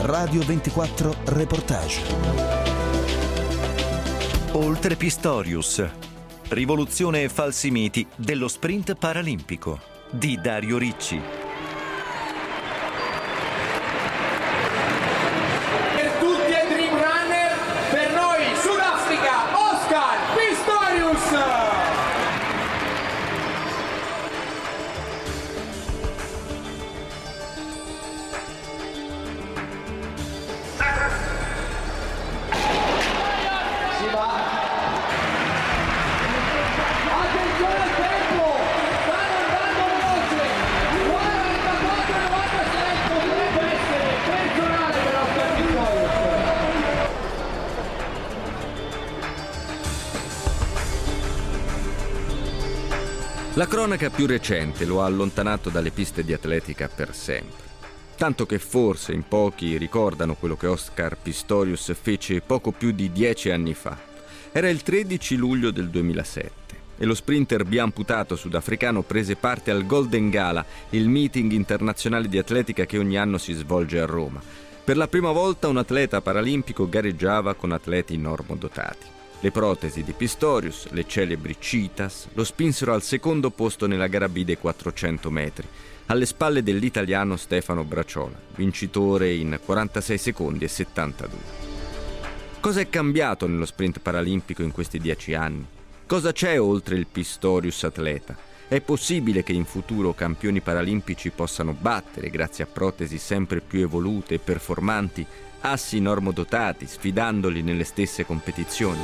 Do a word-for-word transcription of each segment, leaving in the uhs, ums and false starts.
Radio ventiquattro Reportage. Oltre Pistorius. Rivoluzione e falsi miti dello sprint paralimpico di Dario Ricci. Per tutti i Dream Runner, per noi Sudafrica, Oscar Pistorius! La cronaca più recente lo ha allontanato dalle piste di atletica per sempre. Tanto che forse in pochi ricordano quello che Oscar Pistorius fece poco più di dieci anni fa. Era il tredici luglio del duemilasette e lo sprinter biamputato sudafricano prese parte al Golden Gala, il meeting internazionale di atletica che ogni anno si svolge a Roma. Per la prima volta un atleta paralimpico gareggiava con atleti normodotati. Le protesi di Pistorius, le celebri Cheetahs, lo spinsero al secondo posto nella gara B dei quattrocento metri, alle spalle dell'italiano Stefano Braciola, vincitore in quarantasei secondi e settantadue. Cosa è cambiato nello sprint paralimpico in questi dieci anni? Cosa c'è oltre il Pistorius atleta? È possibile che in futuro campioni paralimpici possano battere, grazie a protesi sempre più evolute e performanti, assi normodotati, sfidandoli nelle stesse competizioni?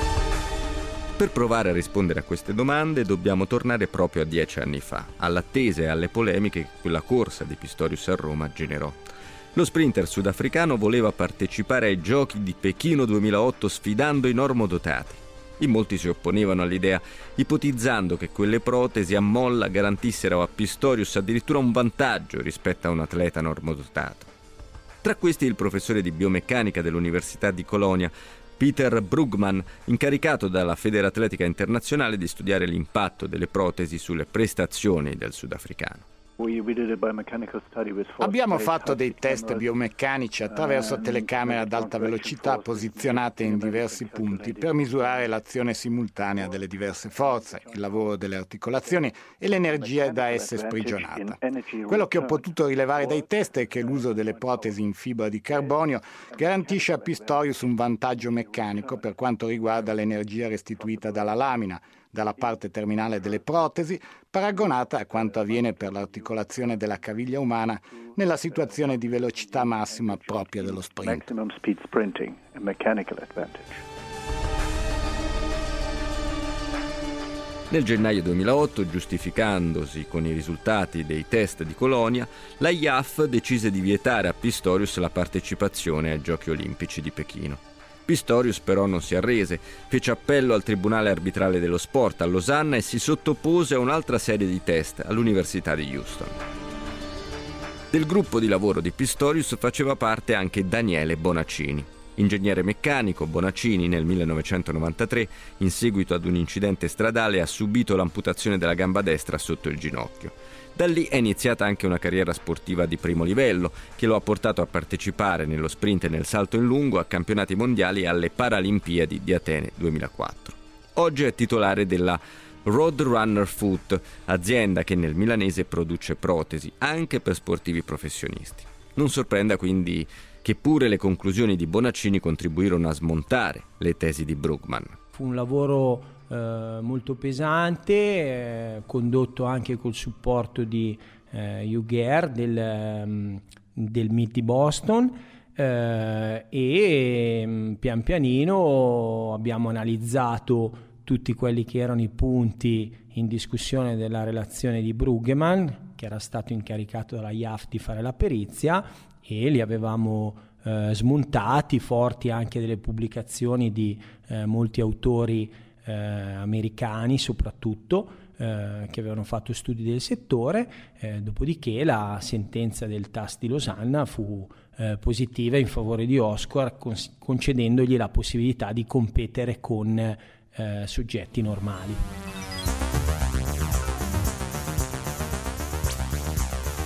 Per provare a rispondere a queste domande dobbiamo tornare proprio a dieci anni fa, all'attesa e alle polemiche che quella corsa di Pistorius a Roma generò. Lo sprinter sudafricano voleva partecipare ai Giochi di Pechino duemilaotto sfidando i normodotati. In molti si opponevano all'idea, ipotizzando che quelle protesi a molla garantissero a Pistorius addirittura un vantaggio rispetto a un atleta normodotato. Tra questi il professore di biomeccanica dell'Università di Colonia, Peter Brugman, incaricato dalla Federatletica Internazionale di studiare l'impatto delle protesi sulle prestazioni del sudafricano. Abbiamo fatto dei test biomeccanici attraverso telecamere ad alta velocità posizionate in diversi punti per misurare l'azione simultanea delle diverse forze, il lavoro delle articolazioni e l'energia da esse sprigionata. Quello che ho potuto rilevare dai test è che l'uso delle protesi in fibra di carbonio garantisce a Pistorius un vantaggio meccanico per quanto riguarda l'energia restituita dalla lamina, dalla parte terminale delle protesi, paragonata a quanto avviene per l'articolazione della caviglia umana nella situazione di velocità massima propria dello sprint. Nel gennaio duemilaotto, giustificandosi con i risultati dei test di Colonia, la I A F decise di vietare a Pistorius la partecipazione ai Giochi Olimpici di Pechino. Pistorius però non si arrese, fece appello al Tribunale Arbitrale dello Sport a Losanna e si sottopose a un'altra serie di test all'Università di Houston. Del gruppo di lavoro di Pistorius faceva parte anche Daniele Bonaccini. Ingegnere meccanico, Bonaccini nel millenovecentonovantatré, in seguito ad un incidente stradale, ha subito l'amputazione della gamba destra sotto il ginocchio. Da lì è iniziata anche una carriera sportiva di primo livello, che lo ha portato a partecipare nello sprint e nel salto in lungo a campionati mondiali e alle Paralimpiadi di Atene duemilaquattro. Oggi è titolare della Roadrunner Foot, azienda che nel milanese produce protesi anche per sportivi professionisti. Non sorprenda quindi che pure le conclusioni di Bonaccini contribuirono a smontare le tesi di Brugman. Fu un lavoro eh, molto pesante, eh, condotto anche col supporto di eh, Hugh Gare del, um, del M I T di Boston, eh, e um, pian pianino abbiamo analizzato tutti quelli che erano i punti in discussione della relazione di Brugman, che era stato incaricato dalla I A F di fare la perizia, e li avevamo eh, smontati, forti anche delle pubblicazioni di eh, molti autori eh, americani soprattutto, eh, che avevano fatto studi del settore. Eh, dopodiché la sentenza del T A S di Losanna fu eh, positiva in favore di Oscar, cons- concedendogli la possibilità di competere con eh, soggetti normali.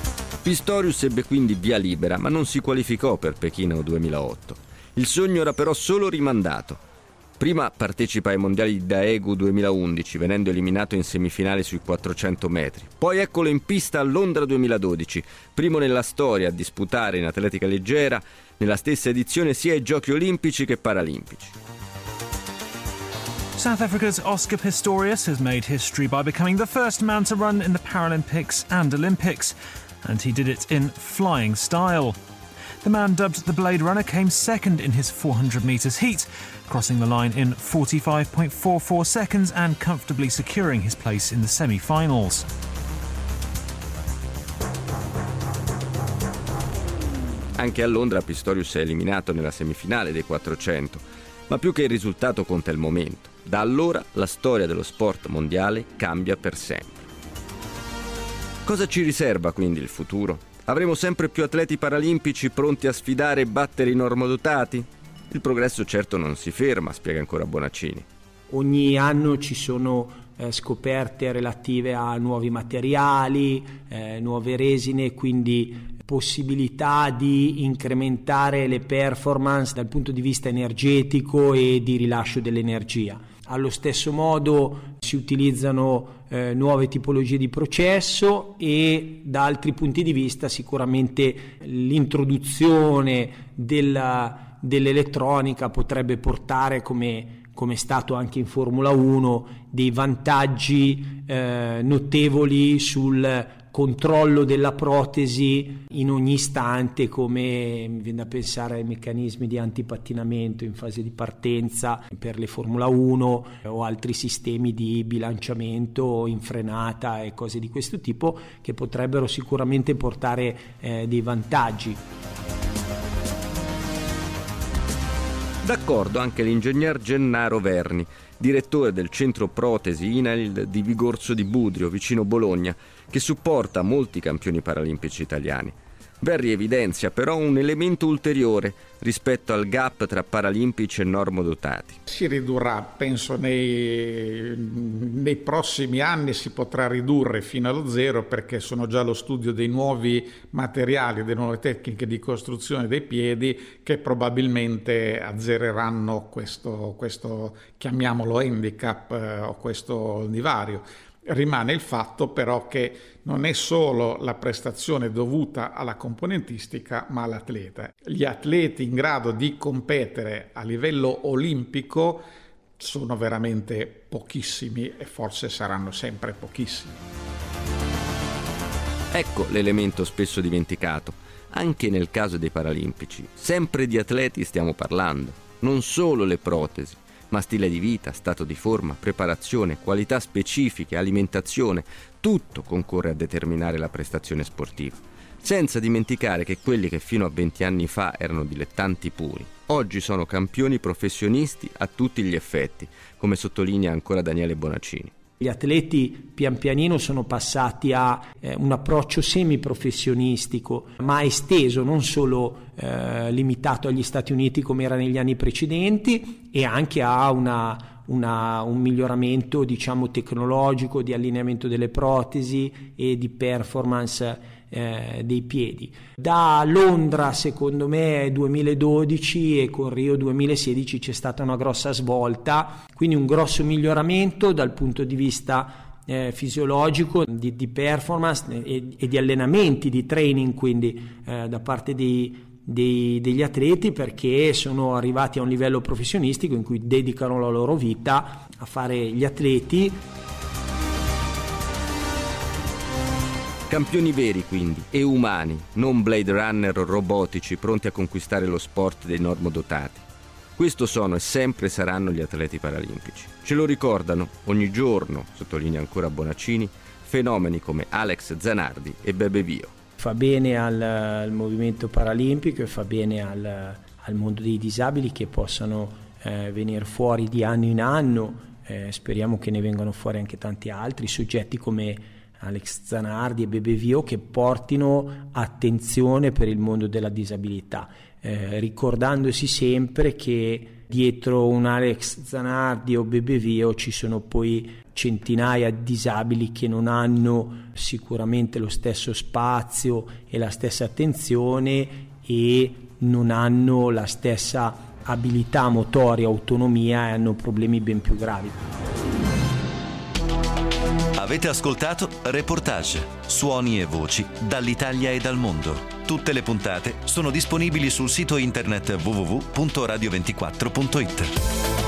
Pistorius ebbe quindi via libera, ma non si qualificò per Pechino duemilaotto. Il sogno era però solo rimandato. Prima partecipa ai mondiali di Daegu duemilaundici, venendo eliminato in semifinale sui quattrocento metri. Poi eccolo in pista a Londra duemiladodici, primo nella storia a disputare in atletica leggera nella stessa edizione sia ai Giochi Olimpici che Paralimpici. South Africa's Oscar Pistorius has made history by becoming the first man to run in the Paralympics and Olympics, and he did it in flying style. The man dubbed the Blade Runner came second in his four hundred metres heat, crossing the line in forty-five point four four seconds and comfortably securing his place in the semi-finals. Anche a Londra Pistorius è eliminato nella semifinale dei quattrocento, ma più che il risultato conta il momento. Da allora la storia dello sport mondiale cambia per sempre. Cosa ci riserva quindi il futuro? Avremo sempre più atleti paralimpici pronti a sfidare e battere i normodotati? Il progresso certo non si ferma, spiega ancora Bonaccini. Ogni anno ci sono eh, scoperte relative a nuovi materiali, eh, nuove resine, quindi possibilità di incrementare le performance dal punto di vista energetico e di rilascio dell'energia. Allo stesso modo si utilizzano eh, nuove tipologie di processo e da altri punti di vista sicuramente l'introduzione della, dell'elettronica potrebbe portare, come come è stato anche in Formula uno, dei vantaggi eh, notevoli sul controllo della protesi in ogni istante, come mi viene da pensare ai meccanismi di antipattinamento in fase di partenza per le Formula uno o altri sistemi di bilanciamento in frenata e cose di questo tipo che potrebbero sicuramente portare eh, dei vantaggi. D'accordo anche l'ingegner Gennaro Verni, direttore del centro protesi INAIL di Vigorzo di Budrio, vicino Bologna, che supporta molti campioni paralimpici italiani. Verri evidenzia però un elemento ulteriore rispetto al gap tra paralimpici e normodotati. Si ridurrà, penso nei, nei prossimi anni si potrà ridurre fino allo zero, perché sono già allo studio dei nuovi materiali, delle nuove tecniche di costruzione dei piedi che probabilmente azzereranno questo, questo chiamiamolo handicap eh, o questo divario. Rimane il fatto però che non è solo la prestazione dovuta alla componentistica, ma all'atleta. Gli atleti in grado di competere a livello olimpico sono veramente pochissimi e forse saranno sempre pochissimi. Ecco l'elemento spesso dimenticato. Anche nel caso dei paralimpici, sempre di atleti stiamo parlando, non solo le protesi, ma stile di vita, stato di forma, preparazione, qualità specifiche, alimentazione, tutto concorre a determinare la prestazione sportiva. Senza dimenticare che quelli che fino a venti anni fa erano dilettanti puri, oggi sono campioni professionisti a tutti gli effetti, come sottolinea ancora Daniele Bonaccini. Gli atleti pian pianino sono passati a eh, un approccio semiprofessionistico, ma esteso, non solo eh, limitato agli Stati Uniti come era negli anni precedenti, e anche a una, una, un miglioramento, diciamo, tecnologico di allineamento delle protesi e di performance eh, dei piedi. Da Londra, secondo me, duemiladodici e con Rio duemilasedici c'è stata una grossa svolta, quindi un grosso miglioramento dal punto di vista eh, fisiologico, di, di performance e, e di allenamenti, di training, quindi eh, da parte dei Dei, degli atleti, perché sono arrivati a un livello professionistico in cui dedicano la loro vita a fare gli atleti. Campioni veri quindi, e umani, non Blade Runner robotici pronti a conquistare lo sport dei normodotati. Questo sono e sempre saranno gli atleti paralimpici. Ce lo ricordano ogni giorno, sottolinea ancora Bonaccini, fenomeni come Alex Zanardi e Bebe Vio. Fa bene al, al movimento paralimpico e fa bene al, al mondo dei disabili che possano eh, venire fuori di anno in anno, eh, speriamo che ne vengano fuori anche tanti altri soggetti come Alex Zanardi e Bebe Vio che portino attenzione per il mondo della disabilità. eh, ricordandosi sempre che dietro un Alex Zanardi o Bebe Vio ci sono poi centinaia di disabili che non hanno sicuramente lo stesso spazio e la stessa attenzione e non hanno la stessa abilità motoria, autonomia e hanno problemi ben più gravi. Avete ascoltato Reportage, suoni e voci dall'Italia e dal mondo. Tutte le puntate sono disponibili sul sito internet w w w punto radio ventiquattro punto it.